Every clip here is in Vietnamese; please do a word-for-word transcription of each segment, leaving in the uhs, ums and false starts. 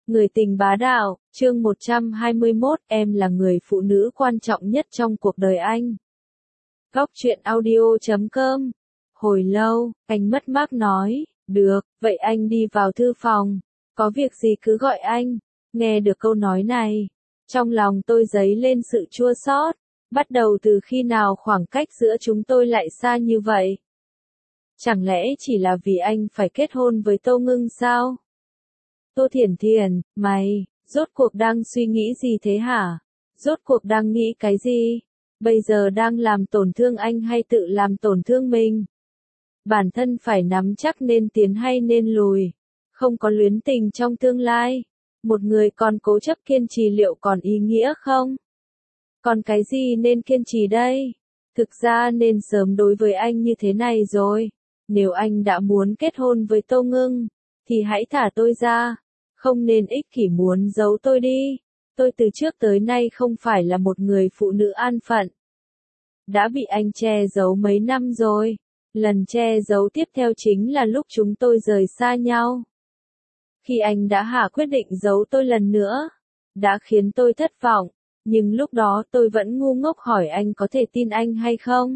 Người tình bá đạo, chương một trăm hai mươi mốt, em là người phụ nữ quan trọng nhất trong cuộc đời anh. Góc truyện audio chấm com. Hồi lâu, anh mất mát nói, được, vậy anh đi vào thư phòng, có việc gì cứ gọi anh. Nghe được câu nói này, trong lòng tôi dấy lên sự chua xót. Bắt đầu từ khi nào khoảng cách giữa chúng tôi lại xa như vậy? Chẳng lẽ chỉ là vì anh phải kết hôn với Tô Ngưng sao? Tô Thiển Thiển, mày, rốt cuộc đang suy nghĩ gì thế hả? Rốt cuộc đang nghĩ cái gì? Bây giờ đang làm tổn thương anh hay tự làm tổn thương mình? Bản thân phải nắm chắc nên tiến hay nên lùi. Không có luyến tình trong tương lai. Một người còn cố chấp kiên trì liệu còn ý nghĩa không? Còn cái gì nên kiên trì đây? Thực ra nên sớm đối với anh như thế này rồi. Nếu anh đã muốn kết hôn với Tô Ngưng, thì hãy thả tôi ra. Không nên ích kỷ muốn giấu tôi đi. Tôi từ trước tới nay không phải là một người phụ nữ an phận. Đã bị anh che giấu mấy năm rồi. Lần che giấu tiếp theo chính là lúc chúng tôi rời xa nhau. Khi anh đã hạ quyết định giấu tôi lần nữa, đã khiến tôi thất vọng. Nhưng lúc đó tôi vẫn ngu ngốc hỏi anh có thể tin anh hay không.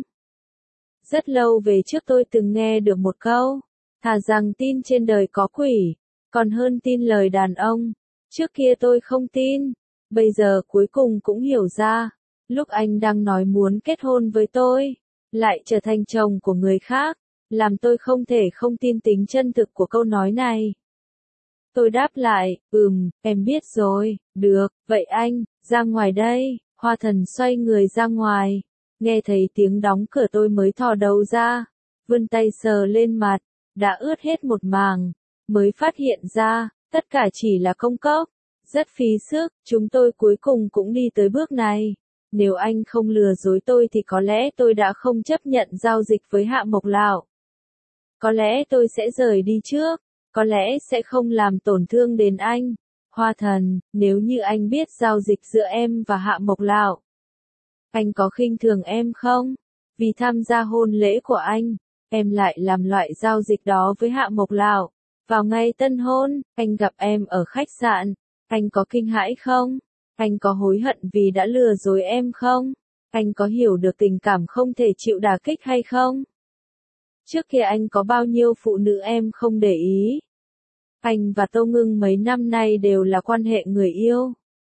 Rất lâu về trước tôi từng nghe được một câu, thà rằng tin trên đời có quỷ, còn hơn tin lời đàn ông. Trước kia tôi không tin, bây giờ cuối cùng cũng hiểu ra, lúc anh đang nói muốn kết hôn với tôi, lại trở thành chồng của người khác, làm tôi không thể không tin tính chân thực của câu nói này. Tôi đáp lại, ừm, em biết rồi, được, vậy anh, ra ngoài đây. Hoa Thần xoay người ra ngoài, nghe thấy tiếng đóng cửa tôi mới thò đầu ra, vươn tay sờ lên mặt, đã ướt hết một màng, mới phát hiện ra, tất cả chỉ là công cốc, rất phí sức, chúng tôi cuối cùng cũng đi tới bước này. Nếu anh không lừa dối tôi thì có lẽ tôi đã không chấp nhận giao dịch với Hạ Mộc Lão. Có lẽ tôi sẽ rời đi trước, có lẽ sẽ không làm tổn thương đến anh. Hoa Thần, nếu như anh biết giao dịch giữa em và Hạ Mộc Lão, anh có khinh thường em không? Vì tham gia hôn lễ của anh, em lại làm loại giao dịch đó với Hạ Mộc Lão. Vào ngày tân hôn, anh gặp em ở khách sạn, anh có kinh hãi không? Anh có hối hận vì đã lừa dối em không? Anh có hiểu được tình cảm không thể chịu đả kích hay không? Trước kia anh có bao nhiêu phụ nữ em không để ý? Anh và Tô Ngưng mấy năm nay đều là quan hệ người yêu.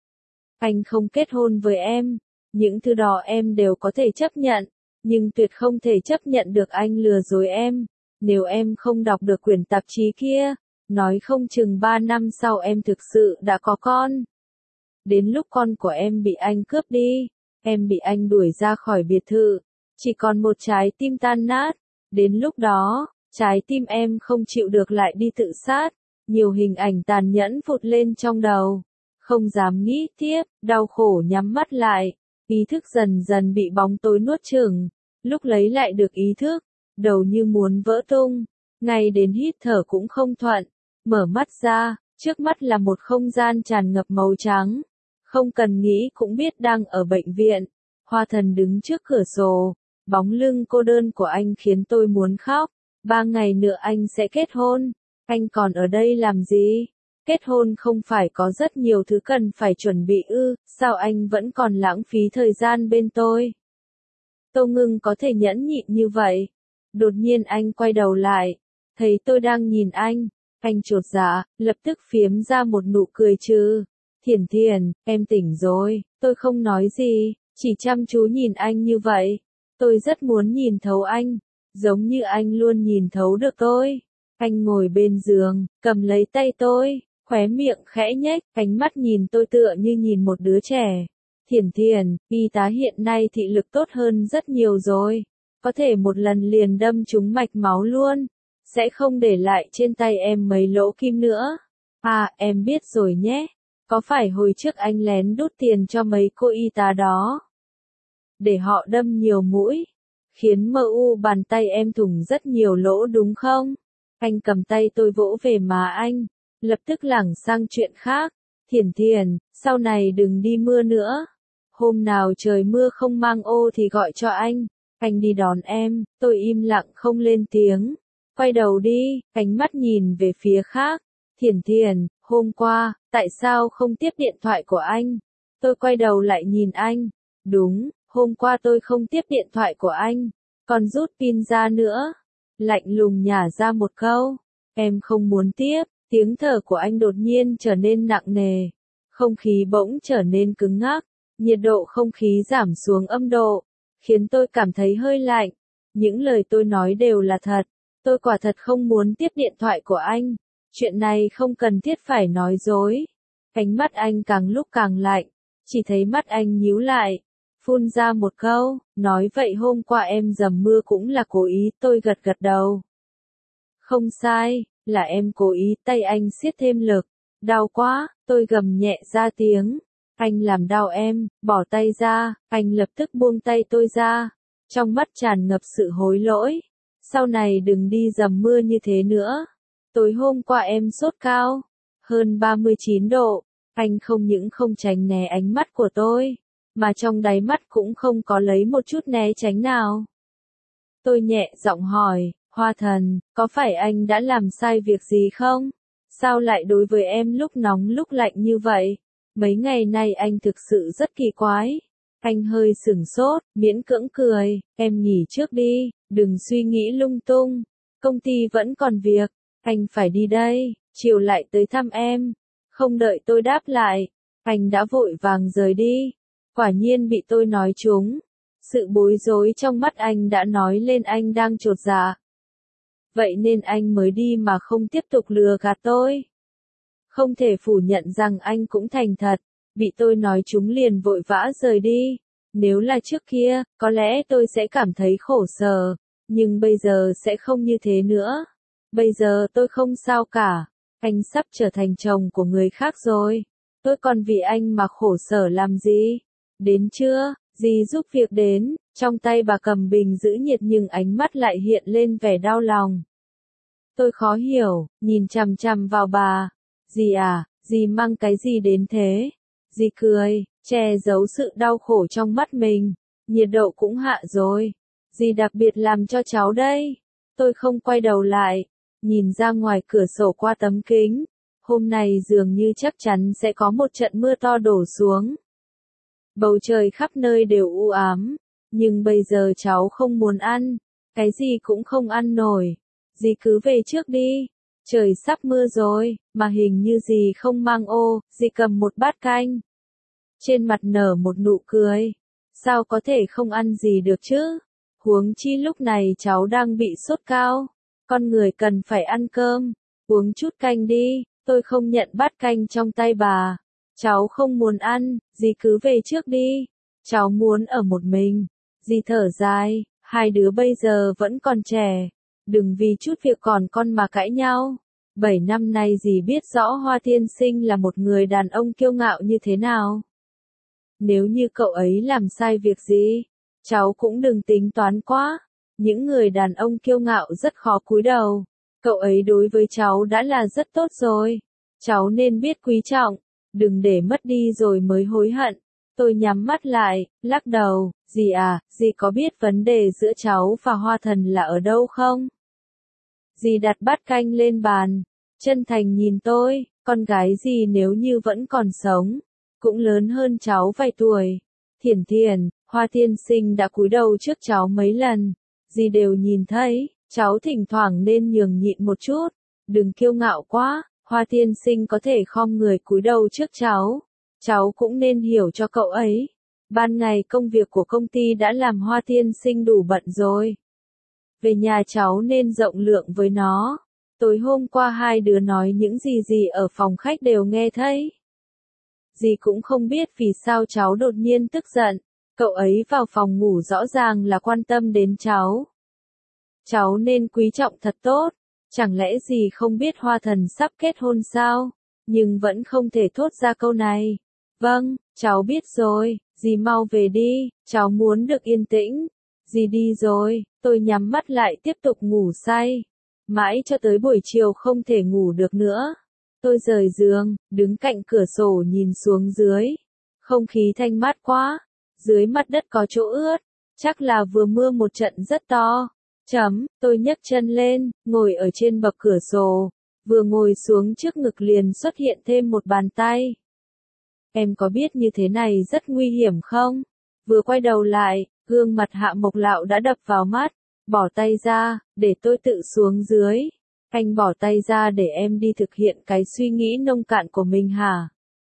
Anh không kết hôn với em, những thứ đó em đều có thể chấp nhận, nhưng tuyệt không thể chấp nhận được anh lừa dối em. Nếu em không đọc được quyển tạp chí kia, nói không chừng ba năm sau em thực sự đã có con. Đến lúc con của em bị anh cướp đi, em bị anh đuổi ra khỏi biệt thự, chỉ còn một trái tim tan nát. Đến lúc đó, trái tim em không chịu được lại đi tự sát. Nhiều hình ảnh tàn nhẫn vụt lên trong đầu. Không dám nghĩ tiếp, đau khổ nhắm mắt lại. Ý thức dần dần bị bóng tối nuốt chửng. Lúc lấy lại được ý thức, đầu như muốn vỡ tung. Ngay đến hít thở cũng không thuận. Mở mắt ra, trước mắt là một không gian tràn ngập màu trắng. Không cần nghĩ cũng biết đang ở bệnh viện. Hoa Thần đứng trước cửa sổ. Bóng lưng cô đơn của anh khiến tôi muốn khóc. Ba ngày nữa anh sẽ kết hôn. Anh còn ở đây làm gì? Kết hôn không phải có rất nhiều thứ cần phải chuẩn bị ư, sao anh vẫn còn lãng phí thời gian bên tôi? Tô Ngưng có thể nhẫn nhịn như vậy. Đột nhiên anh quay đầu lại, thấy tôi đang nhìn anh, anh chột dạ, lập tức phiếm ra một nụ cười trừ. Thiển Thiển, em tỉnh rồi, tôi không nói gì, chỉ chăm chú nhìn anh như vậy. Tôi rất muốn nhìn thấu anh, giống như anh luôn nhìn thấu được tôi. Anh ngồi bên giường, cầm lấy tay tôi, khóe miệng khẽ nhếch, ánh mắt nhìn tôi tựa như nhìn một đứa trẻ. Thiển Thiển, y tá hiện nay thị lực tốt hơn rất nhiều rồi. Có thể một lần liền đâm trúng mạch máu luôn. Sẽ không để lại trên tay em mấy lỗ kim nữa. À, em biết rồi nhé. Có phải hồi trước anh lén đút tiền cho mấy cô y tá đó? Để họ đâm nhiều mũi. Khiến mờ u bàn tay em thủng rất nhiều lỗ đúng không? Anh cầm tay tôi vỗ về má anh, lập tức lảng sang chuyện khác. Thiển Thiển, sau này đừng đi mưa nữa. Hôm nào trời mưa không mang ô thì gọi cho anh. Anh đi đón em. Tôi im lặng không lên tiếng. Quay đầu đi, ánh mắt nhìn về phía khác. Thiển Thiển, Hôm qua, tại sao không tiếp điện thoại của anh? Tôi quay đầu lại nhìn anh. Đúng, hôm qua tôi không tiếp điện thoại của anh. Còn rút pin ra nữa. Lạnh lùng nhả ra một câu. Em không muốn tiếp. Tiếng thở của anh đột nhiên trở nên nặng nề. Không khí bỗng trở nên cứng ngắc. Nhiệt độ không khí giảm xuống âm độ. Khiến tôi cảm thấy hơi lạnh. Những lời tôi nói đều là thật. Tôi quả thật không muốn tiếp điện thoại của anh. Chuyện này không cần thiết phải nói dối. Ánh mắt anh càng lúc càng lạnh. Chỉ thấy mắt anh nhíu lại. Phun ra một câu. Nói vậy hôm qua em dầm mưa cũng là cố ý. Tôi gật gật đầu. Không sai, là em cố ý. Tay anh siết thêm lực. Đau quá, tôi gầm nhẹ ra tiếng. Anh làm đau em, bỏ tay ra. Anh lập tức buông tay tôi ra. Trong mắt tràn ngập sự hối lỗi. Sau này đừng đi dầm mưa như thế nữa. Tối hôm qua em sốt cao. Hơn ba mươi chín độ. Anh không những không tránh né ánh mắt của tôi. Mà trong đáy mắt cũng không có lấy một chút né tránh nào. Tôi nhẹ giọng hỏi. Hoa thần, có phải anh đã làm sai việc gì không? Sao lại đối với em lúc nóng lúc lạnh như vậy? Mấy ngày nay anh thực sự rất kỳ quái. Anh hơi sửng sốt, miễn cưỡng cười. Em nghỉ trước đi, đừng suy nghĩ lung tung. Công ty vẫn còn việc. Anh phải đi đây, chiều lại tới thăm em. Không đợi tôi đáp lại. Anh đã vội vàng rời đi. Quả nhiên bị tôi nói trúng. Sự bối rối trong mắt anh đã nói lên anh đang chột dạ. Vậy nên anh mới đi mà không tiếp tục lừa gạt tôi. Không thể phủ nhận rằng anh cũng thành thật. Bị tôi nói trúng liền vội vã rời đi. Nếu là trước kia, có lẽ tôi sẽ cảm thấy khổ sở. Nhưng bây giờ sẽ không như thế nữa. Bây giờ tôi không sao cả. Anh sắp trở thành chồng của người khác rồi. Tôi còn vì anh mà khổ sở làm gì? Đến chưa? Dì giúp việc đến. Trong tay bà cầm bình giữ nhiệt nhưng ánh mắt lại hiện lên vẻ đau lòng. Tôi khó hiểu, nhìn chằm chằm vào bà. Dì à, dì mang cái gì đến thế? Dì cười, che giấu sự đau khổ trong mắt mình. Nhiệt độ cũng hạ rồi. Dì đặc biệt làm cho cháu đây. Tôi không quay đầu lại. Nhìn ra ngoài cửa sổ qua tấm kính. Hôm nay dường như chắc chắn sẽ có một trận mưa to đổ xuống. Bầu trời khắp nơi đều u ám. Nhưng bây giờ cháu không muốn ăn. Cái gì cũng không ăn nổi. Dì cứ về trước đi. Trời sắp mưa rồi, mà hình như dì không mang ô. Dì cầm một bát canh. Trên mặt nở một nụ cười. Sao có thể không ăn gì được chứ? Huống chi lúc này cháu đang bị sốt cao. Con người cần phải ăn cơm. Uống chút canh đi. Tôi không nhận bát canh trong tay bà. Cháu không muốn ăn, dì cứ về trước đi. Cháu muốn ở một mình. Dì thở dài, hai đứa bây giờ vẫn còn trẻ. Đừng vì chút việc còn con mà cãi nhau. Bảy năm nay dì biết rõ Hoa Thiên Sinh là một người đàn ông kiêu ngạo như thế nào. Nếu như cậu ấy làm sai việc gì, cháu cũng đừng tính toán quá. Những người đàn ông kiêu ngạo rất khó cúi đầu. Cậu ấy đối với cháu đã là rất tốt rồi. Cháu nên biết quý trọng. Đừng để mất đi rồi mới hối hận. Tôi nhắm mắt lại, lắc đầu. Dì à, dì có biết vấn đề giữa cháu và Hoa Thần là ở đâu không? Dì đặt bát canh lên bàn. Chân thành nhìn tôi. Con gái dì nếu như vẫn còn sống, cũng lớn hơn cháu vài tuổi. Thiển Thiển, Hoa Thiên Sinh đã cúi đầu trước cháu mấy lần. Dì đều nhìn thấy. Cháu thỉnh thoảng nên nhường nhịn một chút. Đừng kiêu ngạo quá. Hoa Thiên Sinh có thể khom người cúi đầu trước cháu. Cháu cũng nên hiểu cho cậu ấy. Ban ngày công việc của công ty đã làm Hoa Thiên Sinh đủ bận rồi. Về nhà cháu nên rộng lượng với nó. Tối hôm qua hai đứa nói những gì gì ở phòng khách đều nghe thấy. Dì cũng không biết vì sao cháu đột nhiên tức giận. Cậu ấy vào phòng ngủ rõ ràng là quan tâm đến cháu. Cháu nên quý trọng thật tốt. Chẳng lẽ dì không biết Hoa Thần sắp kết hôn sao? Nhưng vẫn không thể thốt ra câu này. Vâng, cháu biết rồi, dì mau về đi, cháu muốn được yên tĩnh. Dì đi rồi, tôi nhắm mắt lại tiếp tục ngủ say. Mãi cho tới buổi chiều không thể ngủ được nữa. Tôi rời giường, đứng cạnh cửa sổ nhìn xuống dưới. Không khí thanh mát quá. Dưới mặt đất có chỗ ướt. Chắc là vừa mưa một trận rất to. Chấm, tôi nhấc chân lên, ngồi ở trên bậc cửa sổ. Vừa ngồi xuống trước ngực liền xuất hiện thêm một bàn tay. Em có biết như thế này rất nguy hiểm không? Vừa quay đầu lại, gương mặt Hạ Mộc Lạo đã đập vào mắt. Bỏ tay ra, để tôi tự xuống dưới. Anh bỏ tay ra để em đi thực hiện cái suy nghĩ nông cạn của mình hả?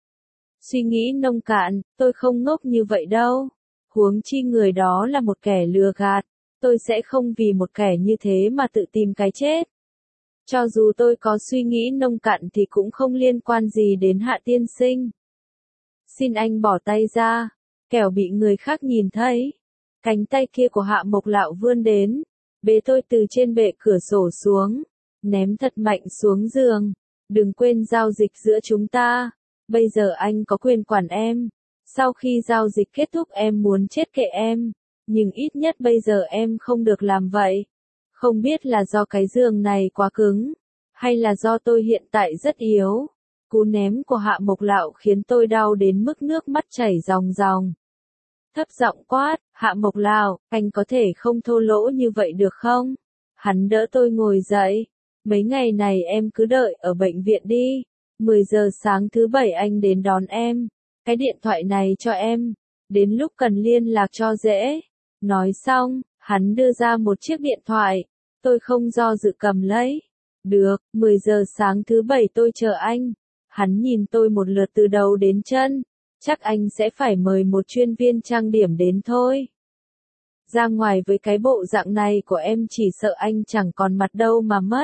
Suy nghĩ nông cạn, tôi không ngốc như vậy đâu. Huống chi người đó là một kẻ lừa gạt. Tôi sẽ không vì một kẻ như thế mà tự tìm cái chết. Cho dù tôi có suy nghĩ nông cạn thì cũng không liên quan gì đến Hạ tiên sinh. Xin anh bỏ tay ra, kẻo bị người khác nhìn thấy. Cánh tay kia của Hạ Mộc Lạo vươn đến, bế tôi từ trên bệ cửa sổ xuống, ném thật mạnh xuống giường. Đừng quên giao dịch giữa chúng ta, bây giờ anh có quyền quản em. Sau khi giao dịch kết thúc em muốn chết kệ em, nhưng ít nhất bây giờ em không được làm vậy. Không biết là do cái giường này quá cứng, hay là do tôi hiện tại rất yếu. Cú ném của Hạ Mộc Lạo khiến tôi đau đến mức nước mắt chảy ròng ròng. Thấp giọng quát, Hạ Mộc Lạo, anh có thể không thô lỗ như vậy được không? Hắn đỡ tôi ngồi dậy. Mấy ngày này em cứ đợi ở bệnh viện đi. mười giờ sáng thứ bảy anh đến đón em. Cái điện thoại này cho em. Đến lúc cần liên lạc cho dễ. Nói xong, hắn đưa ra một chiếc điện thoại. Tôi không do dự cầm lấy. Được, mười giờ sáng thứ bảy tôi chờ anh. Hắn nhìn tôi một lượt từ đầu đến chân. Chắc anh sẽ phải mời một chuyên viên trang điểm đến thôi. Ra ngoài với cái bộ dạng này của em chỉ sợ anh chẳng còn mặt đâu mà mất.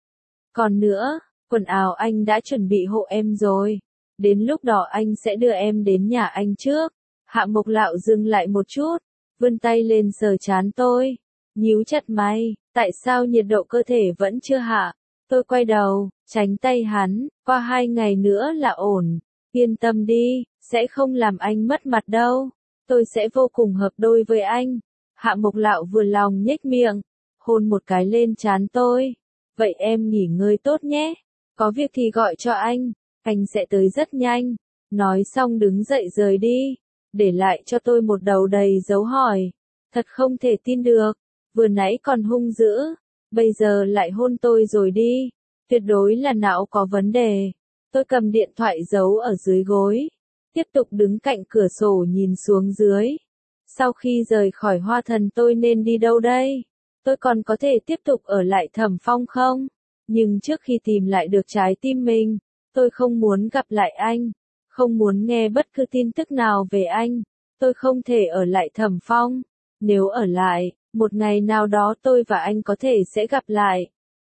Còn nữa, quần áo anh đã chuẩn bị hộ em rồi. Đến lúc đó anh sẽ đưa em đến nhà anh trước. Hạ Mộc Lạo dừng lại một chút, vươn tay lên sờ trán tôi. Nhíu chặt mày, tại sao nhiệt độ cơ thể vẫn chưa hạ? Tôi quay đầu, tránh tay hắn, qua hai ngày nữa là ổn. Yên tâm đi, sẽ không làm anh mất mặt đâu. Tôi sẽ vô cùng hợp đôi với anh. Hạ Mộc Lạo vừa lòng nhếch miệng, hôn một cái lên trán tôi. Vậy em nghỉ ngơi tốt nhé. Có việc thì gọi cho anh, anh sẽ tới rất nhanh. Nói xong đứng dậy rời đi, để lại cho tôi một đầu đầy dấu hỏi. Thật không thể tin được, vừa nãy còn hung dữ, bây giờ lại hôn tôi rồi đi. Tuyệt đối là não có vấn đề. Tôi cầm điện thoại giấu ở dưới gối, tiếp tục đứng cạnh cửa sổ nhìn xuống dưới. Sau khi rời khỏi Hoa Thần tôi nên đi đâu đây? Tôi còn có thể tiếp tục ở lại Thẩm Phong không? Nhưng trước khi tìm lại được trái tim mình, tôi không muốn gặp lại anh, không muốn nghe bất cứ tin tức nào về anh. Tôi không thể ở lại Thẩm Phong. Nếu ở lại, một ngày nào đó tôi và anh có thể sẽ gặp lại.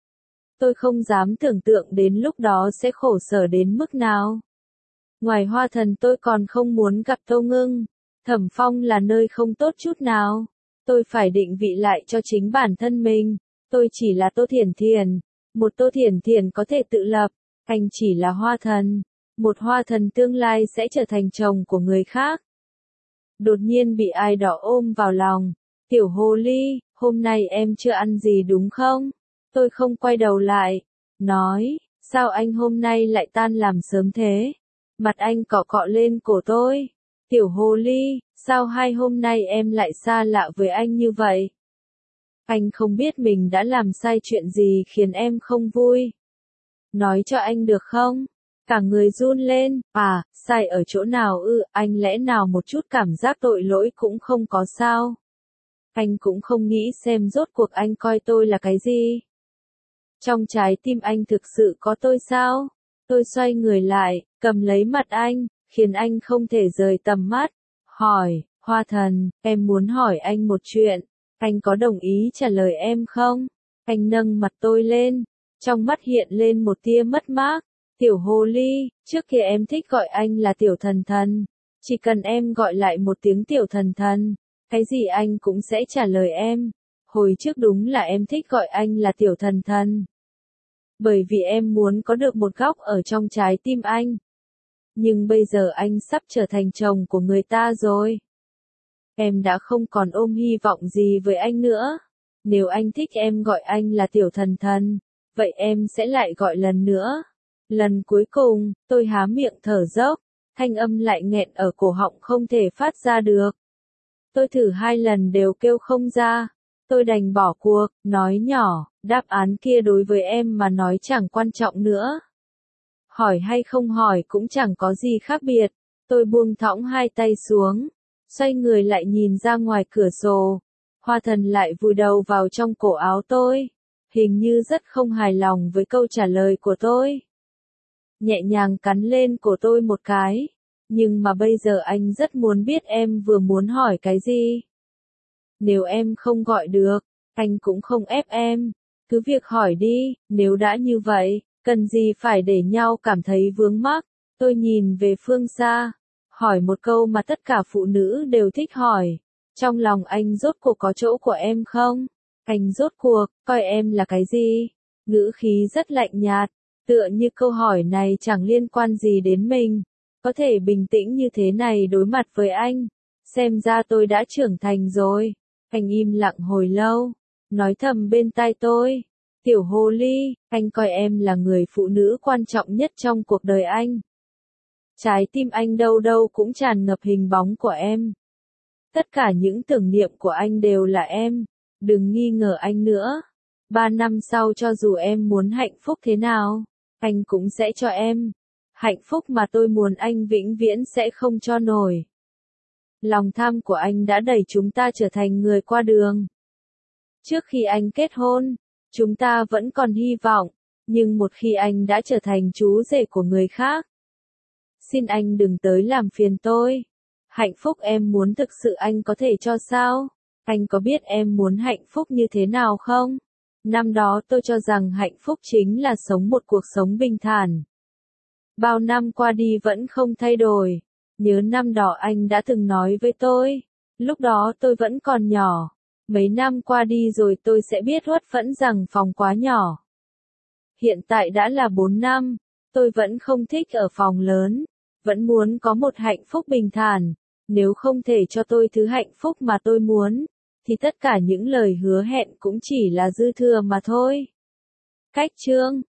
Tôi không dám tưởng tượng đến lúc đó sẽ khổ sở đến mức nào. Ngoài Hoa Thần tôi còn không muốn gặp Tô Ngưng. Thẩm Phong là nơi không tốt chút nào. Tôi phải định vị lại cho chính bản thân mình. Tôi chỉ là Tô Thiển Thiển. Một Tô Thiển Thiển có thể tự lập. Anh chỉ là Hoa Thần. Một Hoa Thần tương lai sẽ trở thành chồng của người khác. Đột nhiên bị ai đó ôm vào lòng. Tiểu hồ ly, hôm nay em chưa ăn gì đúng không? Tôi không quay đầu lại. Nói, sao anh hôm nay lại tan làm sớm thế? Mặt anh cọ cọ lên cổ tôi. Tiểu hồ ly, sao hai hôm nay em lại xa lạ với anh như vậy? Anh không biết mình đã làm sai chuyện gì khiến em không vui. Nói cho anh được không? Cả người run lên, à, sai ở chỗ nào ư, anh lẽ nào một chút cảm giác tội lỗi cũng không có sao? Anh cũng không nghĩ xem rốt cuộc anh coi tôi là cái gì? Trong trái tim anh thực sự có tôi sao? Tôi xoay người lại, cầm lấy mặt anh, khiến anh không thể rời tầm mắt. Hỏi, Hoa Thần, em muốn hỏi anh một chuyện. Anh có đồng ý trả lời em không? Anh nâng mặt tôi lên, trong mắt hiện lên một tia mất mát. Tiểu hồ ly, trước kia em thích gọi anh là tiểu thần thần. Chỉ cần em gọi lại một tiếng tiểu thần thần, cái gì anh cũng sẽ trả lời em. Hồi trước đúng là em thích gọi anh là tiểu thần thần. Bởi vì em muốn có được một góc ở trong trái tim anh. Nhưng bây giờ anh sắp trở thành chồng của người ta rồi. Em đã không còn ôm hy vọng gì với anh nữa. Nếu anh thích em gọi anh là tiểu thần thần, vậy em sẽ lại gọi lần nữa. Lần cuối cùng, tôi há miệng thở dốc, thanh âm lại nghẹn ở cổ họng không thể phát ra được. Tôi thử hai lần đều kêu không ra. Tôi đành bỏ cuộc, nói nhỏ, Đáp án kia đối với em mà nói chẳng quan trọng nữa. Hỏi hay không hỏi cũng chẳng có gì khác biệt. Tôi buông thõng hai tay xuống, xoay người lại nhìn ra ngoài cửa sổ. Hoa Thần lại vùi đầu vào trong cổ áo tôi, hình như rất không hài lòng với câu trả lời của tôi. Nhẹ nhàng cắn lên cổ tôi một cái, nhưng mà bây giờ anh rất muốn biết em vừa muốn hỏi cái gì. Nếu em không gọi được, anh cũng không ép em, cứ việc hỏi đi, nếu đã như vậy, cần gì phải để nhau cảm thấy vướng mắc. Tôi nhìn về phương xa, hỏi một câu mà tất cả phụ nữ đều thích hỏi. Trong lòng anh rốt cuộc có chỗ của em không? Anh rốt cuộc, coi em là cái gì? Ngữ khí rất lạnh nhạt, tựa như câu hỏi này chẳng liên quan gì đến mình. Có thể bình tĩnh như thế này đối mặt với anh. Xem ra tôi đã trưởng thành rồi. Anh im lặng hồi lâu, nói thầm bên tai tôi. Tiểu hồ ly, anh coi em là người phụ nữ quan trọng nhất trong cuộc đời anh. Trái tim anh đâu đâu cũng tràn ngập hình bóng của em. Tất cả những tưởng niệm của anh đều là em. Đừng nghi ngờ anh nữa. Ba năm sau cho dù em muốn hạnh phúc thế nào, anh cũng sẽ cho em. Hạnh phúc mà tôi muốn anh vĩnh viễn sẽ không cho nổi. Lòng tham của anh đã đẩy chúng ta trở thành người qua đường. Trước khi anh kết hôn, chúng ta vẫn còn hy vọng, nhưng một khi anh đã trở thành chú rể của người khác, xin anh đừng tới làm phiền tôi. Hạnh phúc em muốn thực sự anh có thể cho sao? Anh có biết em muốn hạnh phúc như thế nào không? Năm đó tôi cho rằng hạnh phúc chính là sống một cuộc sống bình thản. Bao năm qua đi vẫn không thay đổi. Nhớ năm đó anh đã từng nói với tôi. Lúc đó tôi vẫn còn nhỏ. Mấy năm qua đi rồi tôi sẽ biết uất phẫn rằng phòng quá nhỏ. Hiện tại đã là bốn năm. Tôi vẫn không thích ở phòng lớn. Vẫn muốn có một hạnh phúc bình thản. Nếu không thể cho tôi thứ hạnh phúc mà tôi muốn, thì tất cả những lời hứa hẹn cũng chỉ là dư thừa mà thôi. Cách chương